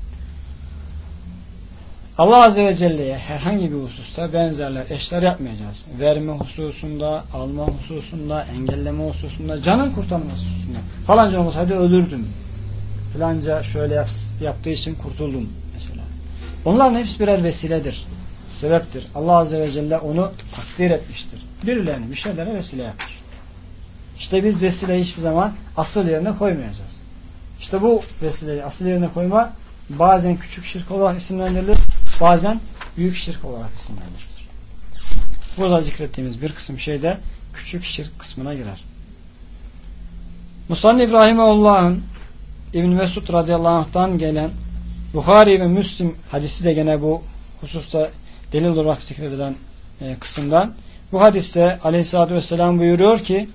Allah Azze ve Celle'ye herhangi bir hususta benzerler, eşler yapmayacağız. Verme hususunda, alma hususunda, engelleme hususunda, canın kurtarma hususunda. Falanca olmasaydı ölürdüm. Filanca şöyle yaptığı için kurtuldum mesela. Onların hepsi birer vesiledir, sebeptir. Allah Azze ve Celle onu takdir etmiştir. Birilerini bir şeylere vesile yapar. İşte biz vesileyi hiçbir zaman asıl yerine koymayacağız. İşte bu vesileyi asıl yerine koyma bazen küçük şirk olarak isimlendirilir, bazen büyük şirk olarak isimlendirilir. Burada zikrettiğimiz bir kısım şey de küçük şirk kısmına girer. Musannif Rahimehullah'ın İbn Mesud radıyallahu anh'tan gelen Buhari ve Müslim hadisi de gene bu hususta delil olarak zikredilen kısımdan. Bu hadiste Aleyhisselatü Vesselam buyuruyor ki,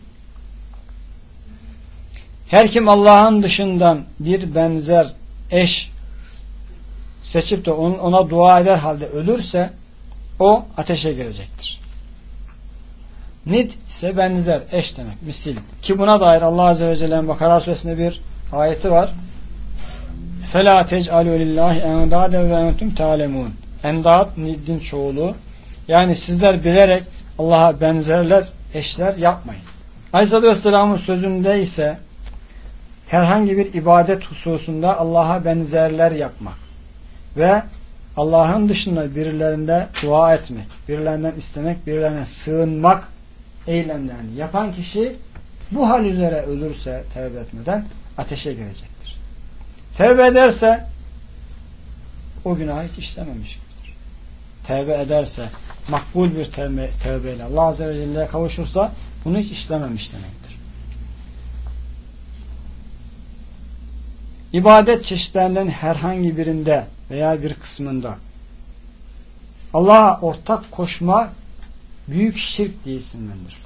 her kim Allah'ın dışından bir benzer eş seçip de ona dua eder halde ölürse o ateşe girecektir. Nid ise benzer, eş demek, misil. Ki buna dair Allah Azze ve Celle'nin Bakara suresinde bir ayeti var. فَلَا تَجْعَلُوا لِلّٰهِ اَنْدَادًا وَاَنْتُمْ تَعْلَمُونَ. Endat, niddin çoğulu. Yani sizler bilerek Allah'a benzerler, eşler yapmayın. Aleyhisselatü Vesselam'ın sözünde ise herhangi bir ibadet hususunda Allah'a benzerler yapmak ve Allah'ın dışında birilerinde dua etmek, birilerinden istemek, birilerine sığınmak eylemlerini yapan kişi bu hal üzere ölürse tevbe etmeden ateşe girecektir. Tevbe ederse o günahı hiç işlememiştir. Tevbe ederse, makbul bir tevbeyle Allah Azze ve Celle'ye kavuşursa bunu hiç işlememiş demektir. İbadet çeşitlerinden herhangi birinde veya bir kısmında Allah'a ortak koşma büyük şirk diye isimlendirilir.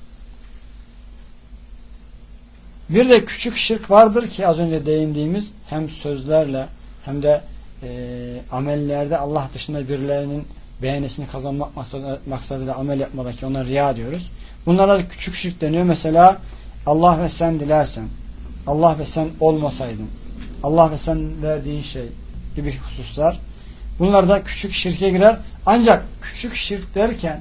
Bir de küçük şirk vardır ki az önce değindiğimiz hem sözlerle hem de amellerde Allah dışında birilerinin beğenisini kazanmak maksadıyla amel yapmadaki ona riya diyoruz. Bunlara da küçük şirk deniyor. Mesela Allah ve sen dilersen, Allah ve sen olmasaydın, Allah ve sen verdiğin şey gibi hususlar. Bunlar da küçük şirke girer. Ancak küçük şirk derken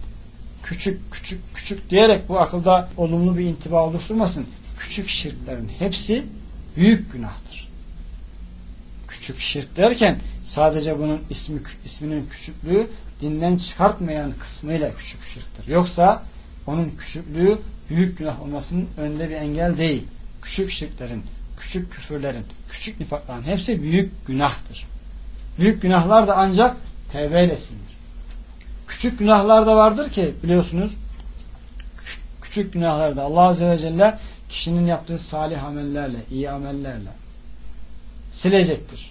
küçük diyerek bu akılda olumlu bir intiba oluşturmasın. Küçük şirklerin hepsi büyük günahtır. Küçük şirk derken sadece bunun isminin küçüklüğü dinden çıkartmayan kısmıyla küçük şirktir. Yoksa onun küçüklüğü büyük günah olmasının önünde bir engel değil. Küçük şirklerin, küçük küfürlerin, küçük nifakların hepsi büyük günahtır. Büyük günahlar da ancak tevbeyle silinir. Küçük günahlar da vardır ki biliyorsunuz küçük günahlarda Allah Azze ve Celle kişinin yaptığı salih amellerle, iyi amellerle silecektir.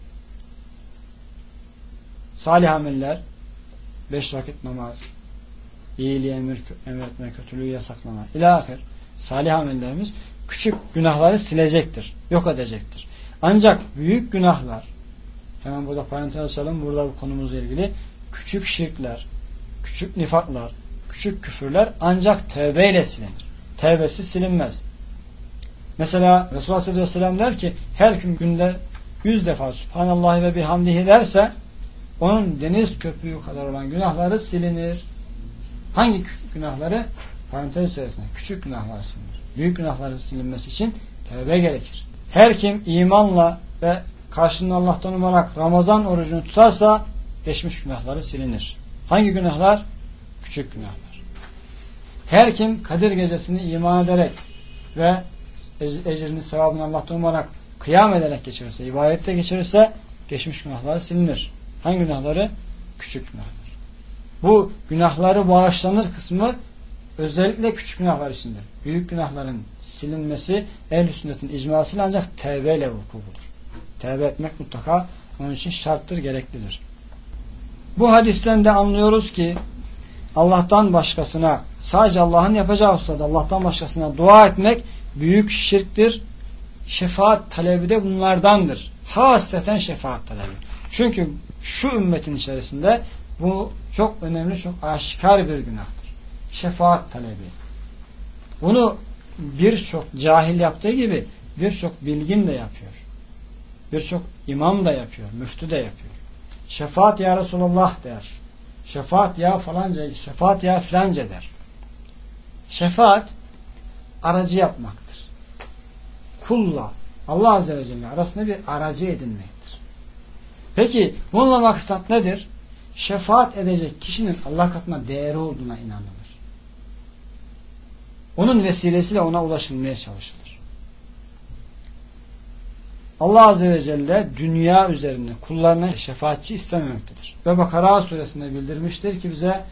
Salih ameller 5 vakit namaz, iyiliği emretme, kötülüğü yasaklama ilahir salih amellerimiz küçük günahları silecektir, yok edecektir. Ancak büyük günahlar hemen burada parantez açalım. Burada bu konumuzla ilgili küçük şirkler, küçük nifaklar, küçük küfürler ancak tevbeyle silinir. Tevbesi silinmez. Mesela Resulullah sallallahu aleyhi ve sellem der ki her kim günde 100 defa Subhanallah ve bihamdihi derse onun deniz köpüğü kadar olan günahları silinir. Hangi günahları? Parantez içerisinde küçük günahlar silinir. Büyük günahların silinmesi için tevbe gerekir. Her kim imanla ve karşılığını Allah'tan umarak Ramazan orucunu tutarsa geçmiş günahları silinir. Hangi günahlar? Küçük günahlar. Her kim Kadir gecesini iman ederek ve ecrini, sevabını Allah'tan umarak kıyam ederek geçirirse, ibadette geçirirse geçmiş günahları silinir. Hangi günahları? Küçük günahlar. Bu günahları bağışlanır kısmı özellikle küçük günahlar içindir. Büyük günahların silinmesi ehl-i sünnetin icmasıyla ancak tevbeyle vuku bulur. Tevbe etmek mutlaka onun için şarttır, gereklidir. Bu hadisten de anlıyoruz ki Allah'tan başkasına, sadece Allah'ın yapacağı hususada Allah'tan başkasına dua etmek büyük şirktir. Şefaat talebi de bunlardandır. Hasreten şefaat talebi. Çünkü şu ümmetin içerisinde bu çok önemli, çok aşikar bir günahtır. Şefaat talebi. Bunu birçok cahil yaptığı gibi birçok bilgin de yapıyor. Birçok imam da yapıyor, müftü de yapıyor. Şefaat ya Resulullah der. Şefaat ya falanca, şefaat ya filanca der. Şefaat aracı yapmaktır. Kulla Allah Azze ve Celle arasında bir aracı edinmektir. Peki bununla maksat nedir? Şefaat edecek kişinin Allah katında değeri olduğuna inanılır. Onun vesilesiyle ona ulaşılmaya çalışılır. Allah Azze ve Celle dünya üzerinde kullarına şefaatçi istememektedir. Ve Bakara suresinde bildirmiştir ki bize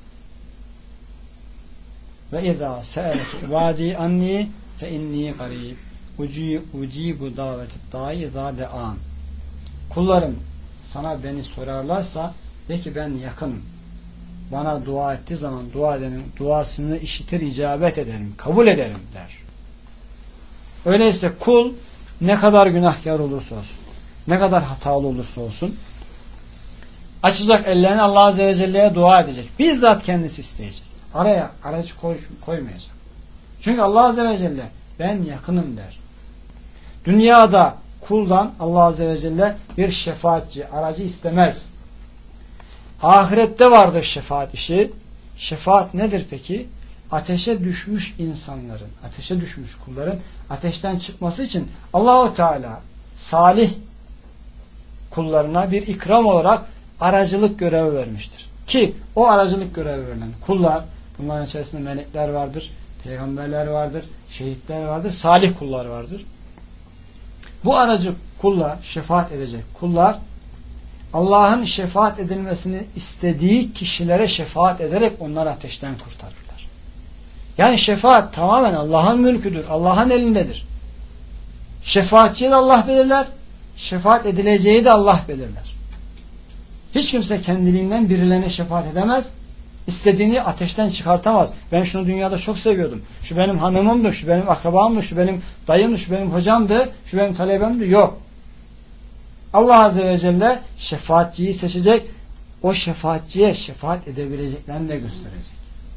ve izâ se'eleke ibâdî annî fe innî garîb ucîbu dâvetid dâi izâ de'an. Kullarım sana beni sorarlarsa de ki ben yakınım. Bana dua ettiği zaman dua edenin duasını işitir, icabet ederim, kabul ederim der. Öyleyse kul ne kadar günahkar olursa olsun, ne kadar hatalı olursa olsun açacak ellerini Allah Azze ve Celle'ye dua edecek. Bizzat kendisi isteyecek. Araya aracı koymayacak. Çünkü Allah Azze ve Celle ben yakınım der. Dünyada kuldan Allah Azze ve Celle bir şefaatçi, aracı istemez. Ahirette vardır şefaat işi. Şefaat nedir peki? Ateşe düşmüş insanların, ateşe düşmüş kulların ateşten çıkması için Allah-u Teala salih kullarına bir ikram olarak aracılık görevi vermiştir. Ki o aracılık görevi verilen kullar, bunların içerisinde melekler vardır, peygamberler vardır, şehitler vardır, salih kullar vardır. Bu aracı kullar, şefaat edecek kullar Allah'ın şefaat edilmesini istediği kişilere şefaat ederek onları ateşten kurtarırlar. Yani şefaat tamamen Allah'ın mülküdür. Allah'ın elindedir. Şefaatçiyi de Allah belirler. Şefaat edileceği de Allah belirler. Hiç kimse kendiliğinden birilerine şefaat edemez. İstediğini ateşten çıkartamaz. Ben şunu dünyada çok seviyordum. Şu benim hanımımdı, şu benim akrabamdı, şu benim dayımdı, şu benim hocamdı, şu benim talebemdi. Yok. Allah Azze ve Celle şefaatçiyi seçecek. O şefaatçiye şefaat edebileceklerini de gösterecek.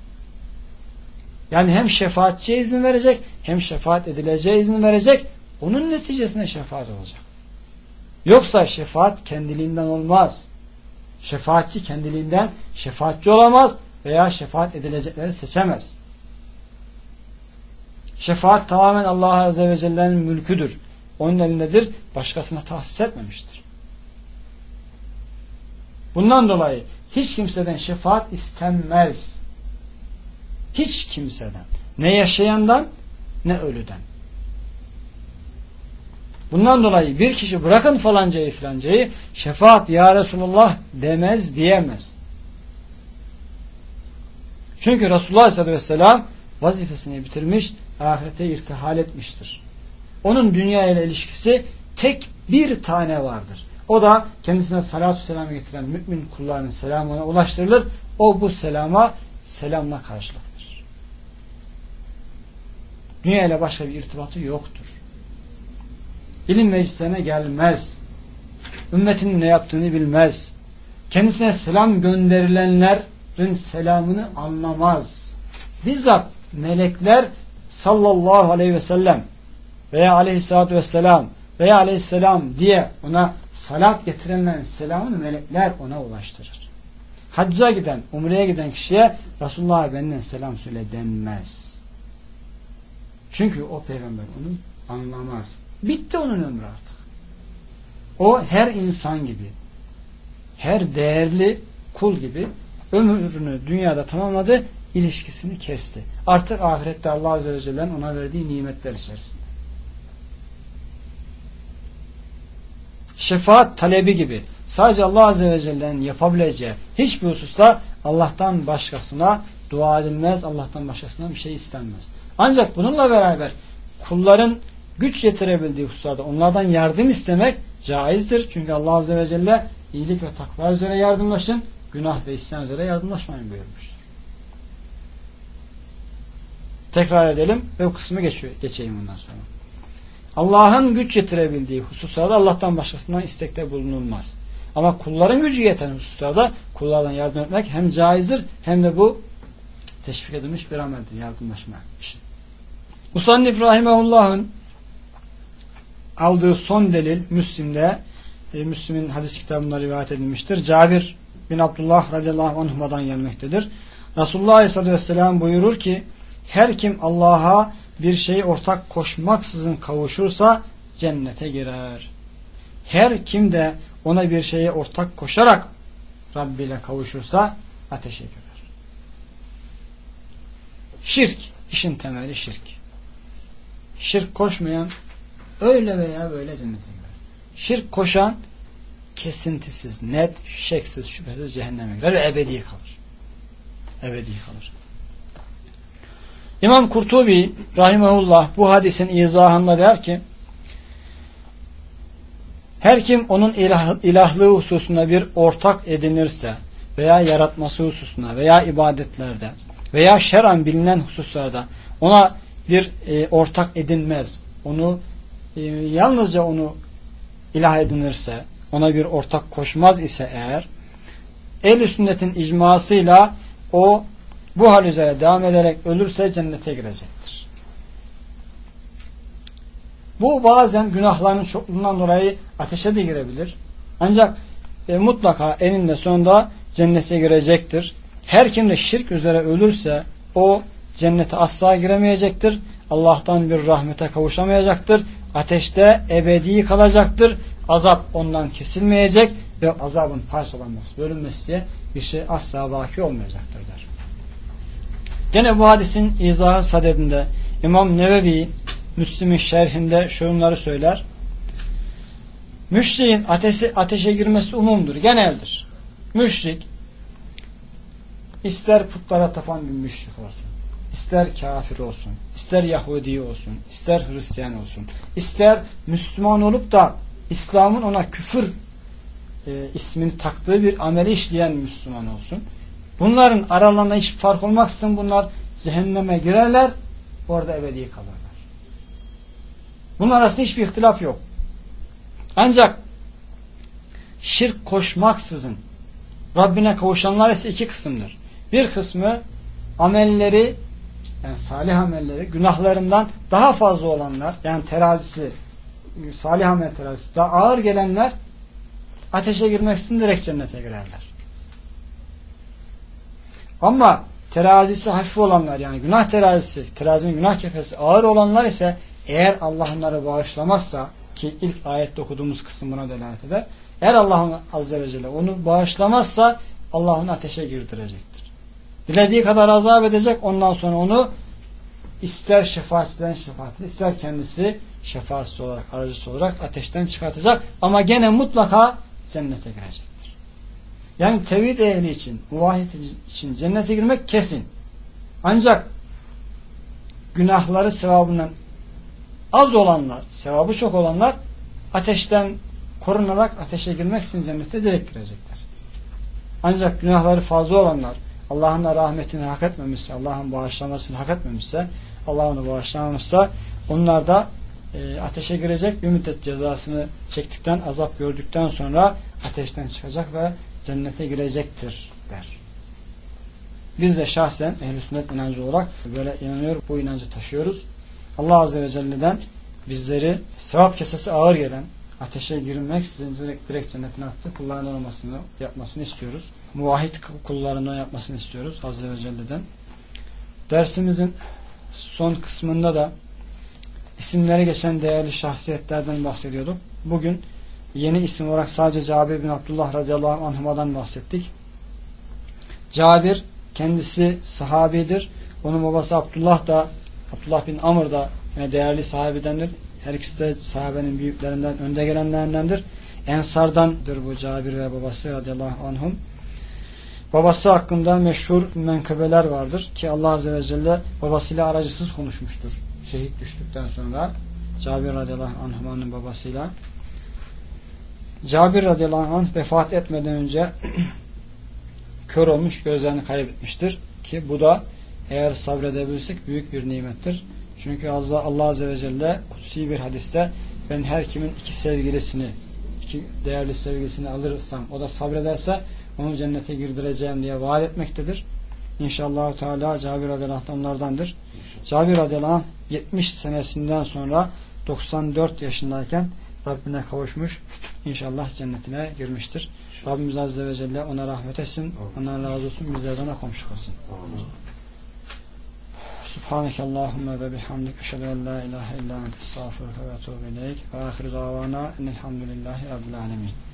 Yani hem şefaatçiye izin verecek, hem şefaat edileceğe izin verecek. Onun neticesinde şefaat olacak. Yoksa şefaat kendiliğinden olmaz. Şefaatçi kendiliğinden şefaatçi olamaz veya şefaat edilecekleri seçemez. Şefaat tamamen Allah Azze ve Celle'nin mülküdür. Onun elindedir. Başkasına tahsis etmemiştir. Bundan dolayı hiç kimseden şefaat istenmez. Hiç kimseden. Ne yaşayandan ne ölüden. Bundan dolayı bir kişi bırakın falancayı filancayı şefaat ya Resulullah demez, diyemez. Çünkü Resulullah Aleyhisselatü Vesselam vazifesini bitirmiş, ahirete irtihal etmiştir. Onun dünya ile ilişkisi tek bir tane vardır. O da kendisine salatü selam getiren mümin kullarının selamına ulaştırılır. O bu selamla karşılık verir. Dünya ile başka bir irtibatı yoktur. İlim meclisine gelmez. ümmetinin ne yaptığını bilmez. Kendisine selam gönderilenlerin selamını anlamaz. Bizzat melekler sallallahu aleyhi ve sellem veya aleyhissalatü vesselam veya aleyhisselam diye ona salat getirenlerin selamını melekler ona ulaştırır. Hacca giden, umreye giden kişiye Resulullah benden selam söyle denmez. Çünkü o peygamber onu anlamaz. Bitti onun ömrü artık. O her insan gibi, her değerli kul gibi ömrünü dünyada tamamladı, ilişkisini kesti. Artık ahirette Allah Azze ve Celle'nin ona verdiği nimetler içerisinde. Şefaat talebi gibi sadece Allah Azze ve Celle'nin yapabileceği hiçbir hususta Allah'tan başkasına dua edilmez, Allah'tan başkasına bir şey istenmez. Ancak bununla beraber kulların güç yetirebildiği hususlarda onlardan yardım istemek caizdir. Çünkü Allah Azze ve Celle iyilik ve takva üzere yardımlaşın, günah ve isyan üzere yardımlaşmayın buyurmuştur. Tekrar edelim ve bu kısmı geçeyim bundan sonra. Allah'ın güç yetirebildiği hususlarda Allah'tan başkasından istekte bulunulmaz. Ama kulların gücü yeten hususlarda kullardan yardım etmek hem caizdir hem de bu teşvik edilmiş bir ameldir, yardımlaşma için. Musannif Rahimehullah'ın aldığı son delil Müslim'de, Müslim'in hadis kitabında rivayet edilmiştir. Cabir bin Abdullah radıyallahu anhuma'dan gelmektedir. Resulullah aleyhissalatü vesselam buyurur ki, her kim Allah'a bir şeyi ortak koşmaksızın kavuşursa cennete girer. Her kim de ona bir şeye ortak koşarak Rabbi ile kavuşursa ateşe girer. Şirk, işin temeli şirk. Şirk koşmayan öyle veya böyle cennete girer. Şirk koşan kesintisiz, net, şeksiz, şüphesiz cehenneme girer ve ebedi kalır. Ebedi kalır. İmam Kurtubi rahimehullah bu hadisin izahında der ki, her kim onun ilahlığı hususunda bir ortak edinirse veya yaratması hususunda veya ibadetlerde veya şer'an bilinen hususlarda ona bir ortak edinmez, onu yalnızca onu ilah edinirse, ona bir ortak koşmaz ise eğer, ehl-i sünnetin icmasıyla o bu hal üzere devam ederek ölürse cennete girecektir. Bu bazen günahların çokluğundan dolayı ateşe de girebilir. Ancak mutlaka eninde sonunda cennete girecektir. Her kim de şirk üzere ölürse o cennete asla giremeyecektir. Allah'tan bir rahmete kavuşamayacaktır. Ateşte ebedi kalacaktır. Azap ondan kesilmeyecek ve azabın parçalanması, bölünmesi diye bir şey asla vaki olmayacaktır der. Gene bu hadisin izahı sadedinde İmam Nevevi Müslim'in şerhinde şunları söyler. Müşriğin ateşe girmesi umumdur, geneldir. Müşrik ister putlara tapan bir müşrik olsun, ister kafir olsun, ister Yahudi olsun, ister Hristiyan olsun, ister Müslüman olup da İslam'ın ona küfür ismini taktığı bir ameli işleyen Müslüman olsun. Bunların aralarında hiç fark olmaksızın bunlar cehenneme girerler, orada ebedi kalırlar. Bunun arasında hiçbir ihtilaf yok. Ancak şirk koşmaksızın Rabbine kavuşanlar ise iki kısımdır. Bir kısmı amelleri, yani salih amelleri günahlarından daha fazla olanlar, yani terazisi, salih amel terazisi daha ağır gelenler ateşe girmek için direkt cennete girerler. Ama terazisi hafif olanlar, yani günah terazisi, terazinin günah kefesi ağır olanlar ise eğer Allah onları bağışlamazsa, ki ilk ayette okuduğumuz kısım buna delalet eder, eğer Allah Azze ve Celle onu bağışlamazsa Allah onu ateşe girdirecektir. Dilediği kadar azap edecek, ondan sonra onu ister şefaatçiden şefaatli, ister kendisi şefaatçi olarak, aracısı olarak ateşten çıkartacak ama gene mutlaka cennete girecektir. Yani tevhid ehli için, muvahhid için cennete girmek kesin. Ancak günahları sevabından az olanlar, sevabı çok olanlar ateşten korunarak ateşe girmek için cennete direkt girecekler. Ancak günahları fazla olanlar, Allah'ın da rahmetini hak etmemişse, Allah'ın bağışlamasını hak etmemişse, Allah onu bağışlamamışsa onlar da ateşe girecek, bir müddet cezasını çektikten, azap gördükten sonra ateşten çıkacak ve cennete girecektir der. Biz de şahsen ehl-i sünnet inancı olarak böyle inanıyoruz, bu inancı taşıyoruz. Allah Azze ve Celle'den bizleri sevap kesesi ağır gelen, ateşe girilmek sizin direkt cennetine attı kullarından olmasını yapmasını istiyoruz. Muvahhid kullarından yapmasını istiyoruz Azze ve Celle'den. Dersimizin son kısmında da isimleri geçen değerli şahsiyetlerden bahsediyorduk. Bugün yeni isim olarak sadece Cabir bin Abdullah radıyallahu anhuma'dan bahsettik. Cabir kendisi sahabidir. Onun babası Abdullah bin Amr da yine değerli sahabedendir. Her ikisi de sahabenin büyüklerinden, önde gelenlerindendir. Ensardandır bu Cabir ve babası radıyallahu anhum. Babası hakkında meşhur menkıbeler vardır ki Allah Azze ve Celle babasıyla aracısız konuşmuştur. Şehit düştükten sonra Cabir radıyallahu anh'ın babasıyla. Cabir radıyallahu anh vefat etmeden önce kör olmuş, gözlerini kaybetmiştir ki bu da eğer sabredebilirsek büyük bir nimettir. Çünkü Allah Azze ve Celle kutsi bir hadiste ben her kimin iki değerli sevgilisini alırsam o da sabrederse onu cennete girdireceğim diye vaat etmektedir. İnşallah Teala Cabir radıyallahu anh onlardandır. Cabir radıyallahu anh 70 senesinden sonra 94 yaşındayken Rabbine kavuşmuş. İnşallah cennetine girmiştir. Rabbimiz Azze ve Celle ona rahmet etsin. Ondan razı olsun. Bizlerden de komşu olsun. Subhaneke Allahümme ve bihamdik. Eşhedü en la ilahe illa ente estağfiruke ve etûbü ileyk. Ve ahiru davana enelhamdülillahi rabbil alemin.